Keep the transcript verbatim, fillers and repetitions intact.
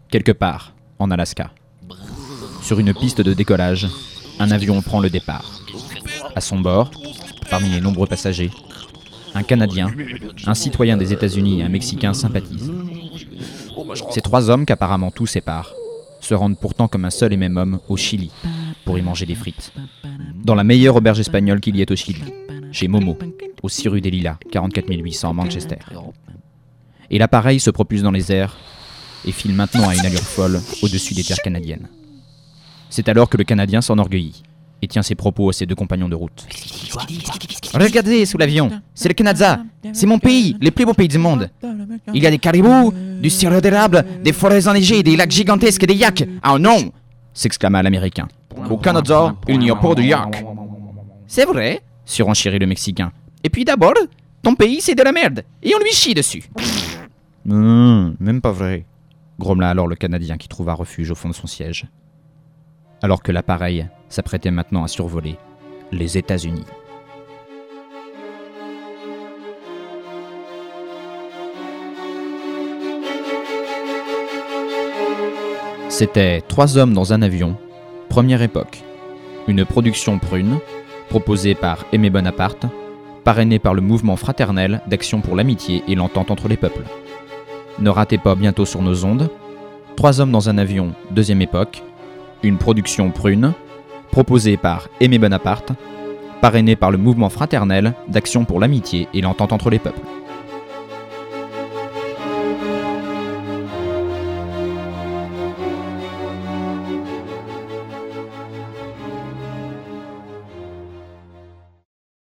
Quelque part, en Alaska. Sur une piste de décollage, un avion prend le départ. À son bord, parmi les nombreux passagers, un Canadien, un citoyen des États-Unis et un Mexicain sympathisent. Ces trois hommes qu'apparemment tout sépare se rendent pourtant comme un seul et même homme au Chili pour y manger des frites. Dans la meilleure auberge espagnole qu'il y ait au Chili, chez Momo, au six rue des Lilas, quarante-quatre mille huit cents, Manchester. Et l'appareil se propulse dans les airs et file maintenant à une allure folle au-dessus des terres canadiennes. C'est alors que le Canadien s'enorgueillit et tient ses propos à ses deux compagnons de route. Regardez sous l'avion, c'est le Canada, c'est mon pays, le plus beau pays du monde. Il y a des caribous, du sirop d'érable, des forêts enneigées, des lacs gigantesques et des yaks. Ah non, s'exclama l'Américain. Au Canada, il n'y a pas de yak. C'est vrai, surenchérit le Mexicain. Et puis d'abord, ton pays c'est de la merde, et on lui chie dessus. Non, même pas vrai, grommela alors le Canadien qui trouva refuge au fond de son siège. Alors que l'appareil s'apprêtait maintenant à survoler les États-Unis. C'était Trois hommes dans un avion, première époque. Une production prune, proposée par Aimé Bonaparte, parrainée par le mouvement fraternel d'action pour l'amitié et l'entente entre les peuples. Ne ratez pas bientôt sur nos ondes, Trois hommes dans un avion, deuxième époque, une production prune, proposée par Aimé Bonaparte, parrainée par le mouvement fraternel d'action pour l'amitié et l'entente entre les peuples.